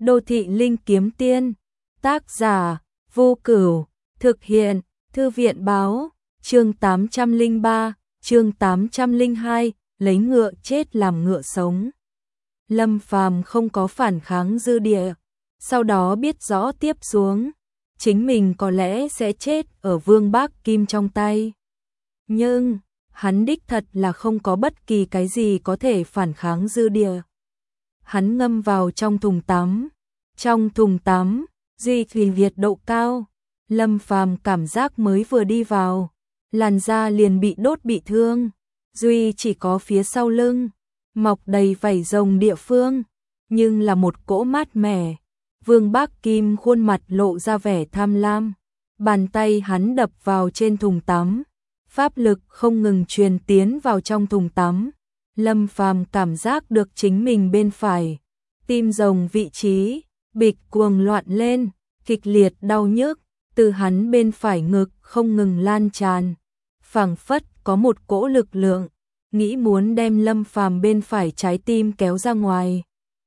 Đô thị linh kiếm tiên, tác giả, Vô Cửu, thực hiện, Thư viện báo, chương 803, chương 802, lấy ngựa chết làm ngựa sống. Lâm Phàm không có phản kháng dư địa, sau đó biết rõ tiếp xuống, chính mình có lẽ sẽ chết ở Vương Bác Kim trong tay. Nhưng, hắn đích thật là không có bất kỳ cái gì có thể phản kháng dư địa. Hắn ngâm vào trong thùng tắm. Trong thùng tắm, duy trì nhiệt độ cao, Lâm Phàm cảm giác mới vừa đi vào, làn da liền bị đốt bị thương, duy chỉ có phía sau lưng, mọc đầy vảy rồng địa phương, nhưng là một cỗ mát mẻ. Vương Bác Kim khuôn mặt lộ ra vẻ tham lam, bàn tay hắn đập vào trên thùng tắm, pháp lực không ngừng truyền tiến vào trong thùng tắm. Lâm Phàm cảm giác được chính mình bên phải, tim rồng vị trí, bịch cuồng loạn lên, kịch liệt đau nhức, từ hắn bên phải ngực không ngừng lan tràn, phảng phất có một cỗ lực lượng, nghĩ muốn đem Lâm Phàm bên phải trái tim kéo ra ngoài.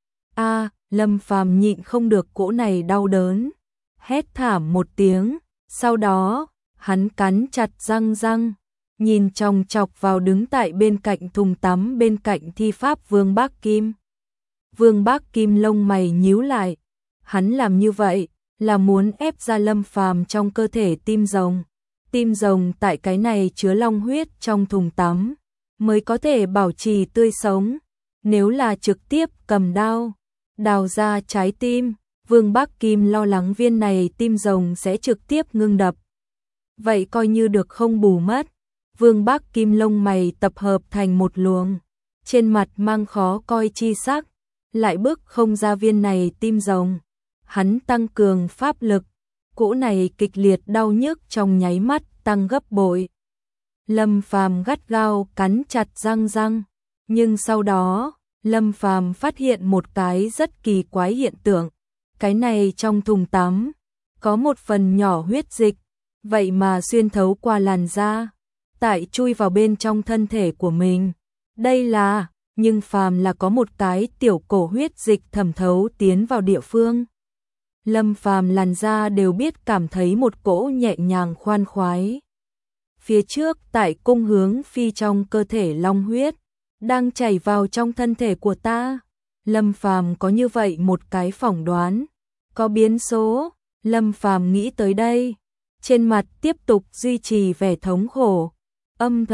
Lâm Phàm nhịn không được cỗ này đau đớn, hét thảm một tiếng, sau đó, hắn cắn chặt răng, nhìn chòng chọc vào đứng tại bên cạnh thùng tắm bên cạnh thi pháp Vương Bác Kim. Vương Bác Kim lông mày nhíu lại, hắn làm như vậy là muốn ép ra Lâm Phàm trong cơ thể tim rồng. Tim rồng tại cái này chứa long huyết trong thùng tắm, mới có thể bảo trì tươi sống. Nếu là trực tiếp cầm đào ra trái tim, Vương Bác Kim lo lắng viên này tim rồng sẽ trực tiếp ngưng đập. Vậy coi như được không bù mất. Vương Bác Kim lông mày tập hợp thành một luồng, trên mặt mang khó coi chi sắc, lại bức không ra viên này tim rồng. Hắn tăng cường pháp lực, cỗ này kịch liệt đau nhức trong nháy mắt tăng gấp bội. Lâm Phàm gắt gao cắn chặt răng, nhưng sau đó, Lâm Phàm phát hiện một cái rất kỳ quái hiện tượng. Cái này trong thùng tắm, có một phần nhỏ huyết dịch, vậy mà xuyên thấu qua làn da, tại chui vào bên trong thân thể của mình. Nhưng phàm là có một cái tiểu cổ huyết dịch thẩm thấu tiến vào địa phương, Lâm Phàm làn da đều biết cảm thấy một cỗ nhẹ nhàng khoan khoái. Phía trước tại cung hướng phi trong cơ thể long huyết, đang chảy vào trong thân thể của ta. Lâm Phàm có như vậy một cái phỏng đoán, có biến số. Lâm Phàm nghĩ tới đây, trên mặt tiếp tục duy trì vẻ thống khổ, âm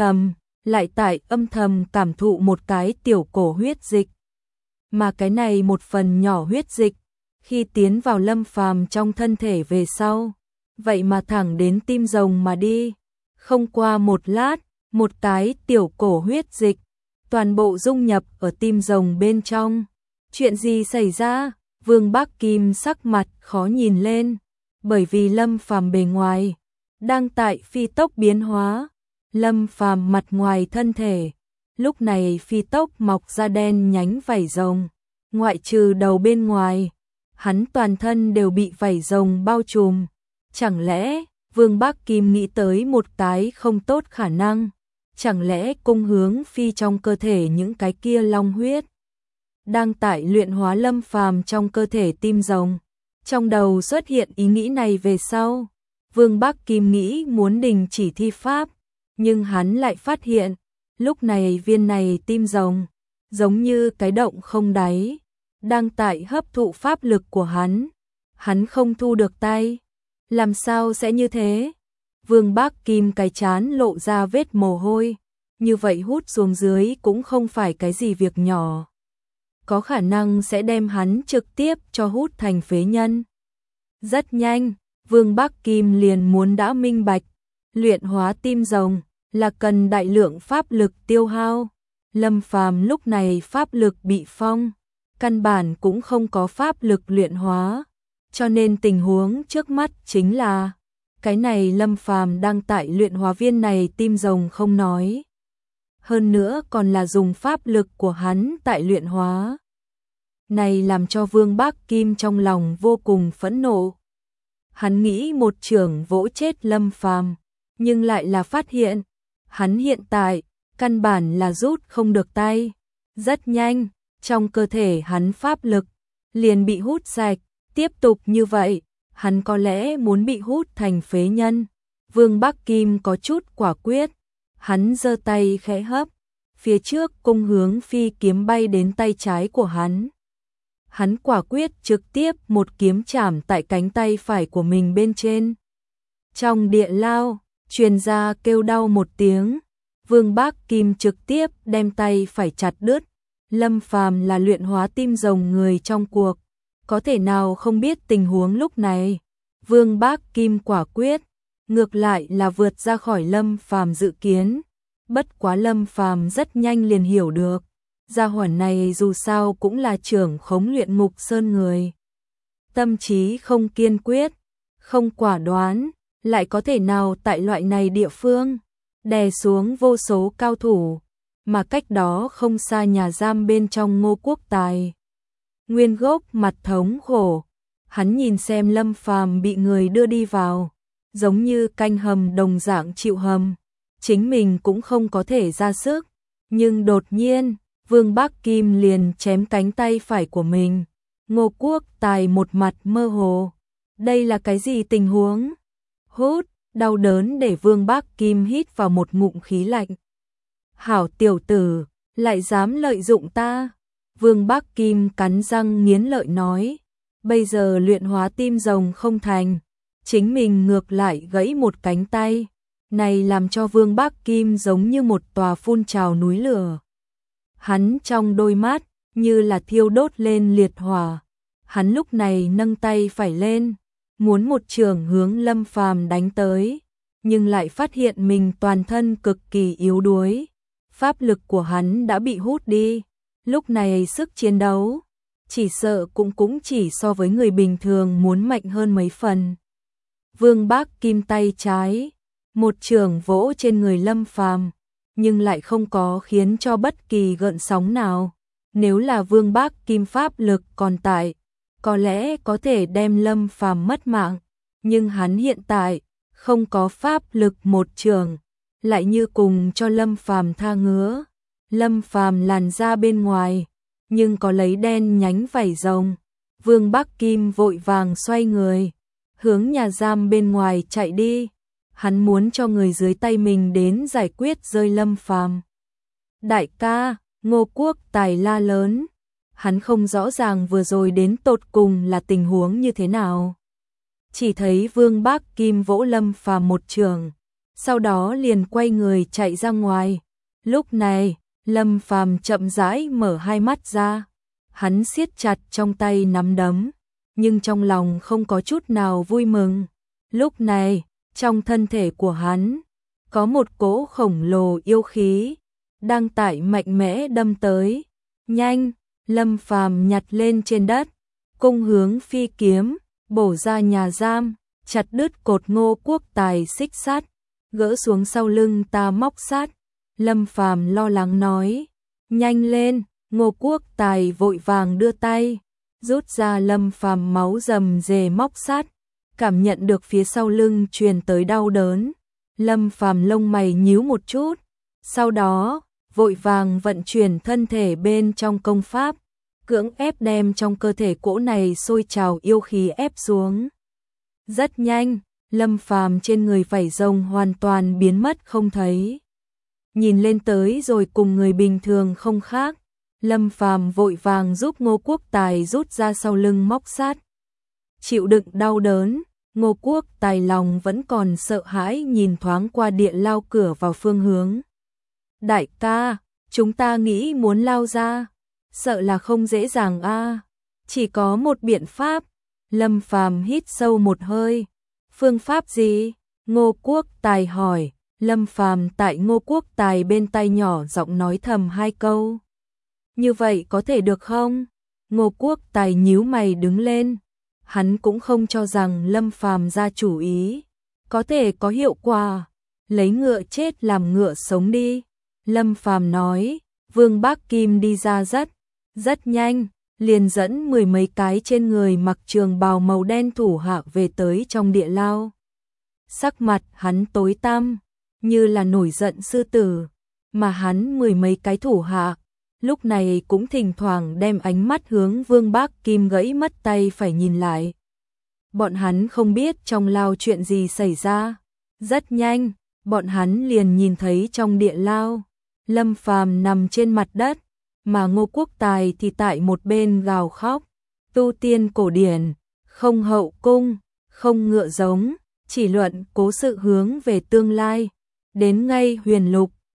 thầm cảm thụ một cái tiểu cổ huyết dịch. Mà cái này một phần nhỏ huyết dịch, khi tiến vào Lâm Phàm trong thân thể về sau, vậy mà thẳng đến tim rồng mà đi. Không qua một lát, một cái tiểu cổ huyết dịch, toàn bộ dung nhập ở tim rồng bên trong. Chuyện gì xảy ra? Vương Bác Kim sắc mặt khó nhìn lên, bởi vì Lâm Phàm bề ngoài đang tại phi tốc biến hóa. Lâm Phàm mặt ngoài thân thể, lúc này phi tốc mọc ra đen nhánh vảy rồng, ngoại trừ đầu bên ngoài, hắn toàn thân đều bị vảy rồng bao trùm. Chẳng lẽ, Vương Bác Kim nghĩ tới một cái không tốt khả năng, chẳng lẽ cung hướng phi trong cơ thể những cái kia long huyết đang tại luyện hóa Lâm Phàm trong cơ thể tim rồng. Trong đầu xuất hiện ý nghĩ này về sau, Vương Bác Kim nghĩ muốn đình chỉ thi pháp, nhưng hắn lại phát hiện, lúc này viên này tim rồng, giống như cái động không đáy, đang tại hấp thụ pháp lực của hắn. Hắn không thu được tay. Làm sao sẽ như thế? Vương Bác Kim cái trán lộ ra vết mồ hôi, như vậy hút xuống dưới cũng không phải cái gì việc nhỏ. Có khả năng sẽ đem hắn trực tiếp cho hút thành phế nhân. Rất nhanh, Vương Bác Kim liền muốn đã minh bạch, luyện hóa tim rồng là cần đại lượng pháp lực tiêu hao. Lâm Phàm lúc này pháp lực bị phong, căn bản cũng không có pháp lực luyện hóa, cho nên tình huống trước mắt chính là cái này Lâm Phàm đang tại luyện hóa viên này tim rồng không nói, hơn nữa còn là dùng pháp lực của hắn tại luyện hóa. Này làm cho Vương Bác Kim trong lòng vô cùng phẫn nộ. Hắn nghĩ một chưởng vỗ chết Lâm Phàm, nhưng lại là phát hiện, hắn hiện tại căn bản là rút không được tay. Rất nhanh, trong cơ thể hắn pháp lực liền bị hút sạch, tiếp tục như vậy, hắn có lẽ muốn bị hút thành phế nhân. Vương Bắc Kim có chút quả quyết, hắn giơ tay khẽ hấp, phía trước cung hướng phi kiếm bay đến tay trái của hắn. Hắn quả quyết trực tiếp một kiếm chảm tại cánh tay phải của mình bên trên. Trong địa lao, truyền ra kêu đau một tiếng, Vương Bắc Kim trực tiếp đem tay phải chặt đứt. Lâm Phàm là luyện hóa tim rồng người trong cuộc, có thể nào không biết tình huống lúc này. Vương Bắc Kim quả quyết, ngược lại là vượt ra khỏi Lâm Phàm dự kiến. Bất quá Lâm Phàm rất nhanh liền hiểu được, gia hỏa này dù sao cũng là trưởng khống luyện ngục sơn người. Tâm trí không kiên quyết, không quả đoán, lại có thể nào tại loại này địa phương đè xuống vô số cao thủ, mà cách đó không xa nhà giam bên trong Ngô Quốc Tài. Nguyên gốc mặt thống khổ, hắn nhìn xem Lâm Phàm bị người đưa đi vào, giống như canh hầm đồng dạng chịu hầm, chính mình cũng không có thể ra sức, nhưng đột nhiên, Vương Bắc Kim liền chém cánh tay phải của mình. Ngô Quốc Tài một mặt mơ hồ, đây là cái gì tình huống? Hút, đau đớn để Vương Bắc Kim hít vào một ngụm khí lạnh. Hảo tiểu tử, lại dám lợi dụng ta. Vương Bắc Kim cắn răng nghiến lợi nói, bây giờ luyện hóa tim rồng không thành, chính mình ngược lại gãy một cánh tay, này làm cho Vương Bắc Kim giống như một tòa phun trào núi lửa. Hắn trong đôi mắt như là thiêu đốt lên liệt hỏa, hắn lúc này nâng tay phải lên, muốn một trường hướng Lâm Phàm đánh tới, nhưng lại phát hiện mình toàn thân cực kỳ yếu đuối. Pháp lực của hắn đã bị hút đi, lúc này sức chiến đấu chỉ sợ cũng chỉ so với người bình thường muốn mạnh hơn mấy phần. Vương Bắc Kim tay trái, một trường vỗ trên người Lâm Phàm, nhưng lại không có khiến cho bất kỳ gợn sóng nào. Nếu là Vương Bắc Kim pháp lực còn tại, có lẽ có thể đem Lâm Phàm mất mạng, nhưng hắn hiện tại không có pháp lực một trường, lại như cùng cho Lâm Phàm tha ngứa. Lâm Phàm làn ra bên ngoài, nhưng có lấy đen nhánh vảy rồng. Vương Bắc Kim vội vàng xoay người, hướng nhà giam bên ngoài chạy đi. Hắn muốn cho người dưới tay mình đến giải quyết rơi Lâm Phàm. Đại ca, Ngô Quốc Tài la lớn. Hắn không rõ ràng vừa rồi đến tột cùng là tình huống như thế nào. Chỉ thấy Vương Bắc Kim vỗ Lâm Phàm một trường, sau đó liền quay người chạy ra ngoài. Lúc này, Lâm Phàm chậm rãi mở hai mắt ra, hắn siết chặt trong tay nắm đấm, nhưng trong lòng không có chút nào vui mừng. Lúc này, trong thân thể của hắn, có một cỗ khổng lồ yêu khí, đang tại mạnh mẽ đâm tới. Nhanh, Lâm Phàm nhặt lên trên đất, cung hướng phi kiếm, bổ ra nhà giam, chặt đứt cột Ngô Quốc Tài xích sắt, gỡ xuống sau lưng ta móc sắt. Lâm Phàm lo lắng nói, nhanh lên. Ngô Quốc Tài vội vàng đưa tay, rút ra Lâm Phàm máu rầm rề móc sắt, cảm nhận được phía sau lưng truyền tới đau đớn. Lâm Phàm lông mày nhíu một chút, sau đó vội vàng vận chuyển thân thể bên trong công pháp, cưỡng ép đem trong cơ thể cỗ này sôi trào yêu khí ép xuống. Rất nhanh, Lâm Phàm trên người vảy rồng hoàn toàn biến mất không thấy. Nhìn lên tới rồi cùng người bình thường không khác, Lâm Phàm vội vàng giúp Ngô Quốc Tài rút ra sau lưng móc sắt. Chịu đựng đau đớn, Ngô Quốc Tài lòng vẫn còn sợ hãi nhìn thoáng qua địa lao cửa vào phương hướng. Đại ca, chúng ta nghĩ muốn lao ra, sợ là không dễ dàng a. Chỉ có một biện pháp. Lâm Phàm hít sâu một hơi. Phương pháp gì? Ngô Quốc Tài hỏi. Lâm Phàm tại Ngô Quốc Tài bên tai nhỏ giọng nói thầm hai câu. Như vậy có thể được không? Ngô Quốc Tài nhíu mày đứng lên. Hắn cũng không cho rằng Lâm Phàm ra chủ ý có thể có hiệu quả. Lấy ngựa chết làm ngựa sống đi. Lâm Phàm nói. Vương Bắc Kim đi ra rất nhanh, liền dẫn mười mấy cái trên người mặc trường bào màu đen thủ hạ về tới trong địa lao. Sắc mặt hắn tối tăm, như là nổi giận sư tử, mà hắn mười mấy cái thủ hạ lúc này cũng thỉnh thoảng đem ánh mắt hướng Vương Bác Kim gãy mất tay phải nhìn lại. Bọn hắn không biết trong lao chuyện gì xảy ra. Rất nhanh, bọn hắn liền nhìn thấy trong địa lao, Lâm Phàm nằm trên mặt đất, mà Ngô Quốc Tài thì tại một bên gào khóc. Tu tiên cổ điển, không hậu cung, không ngựa giống, chỉ luận cố sự hướng về tương lai. Đến ngay huyền lục,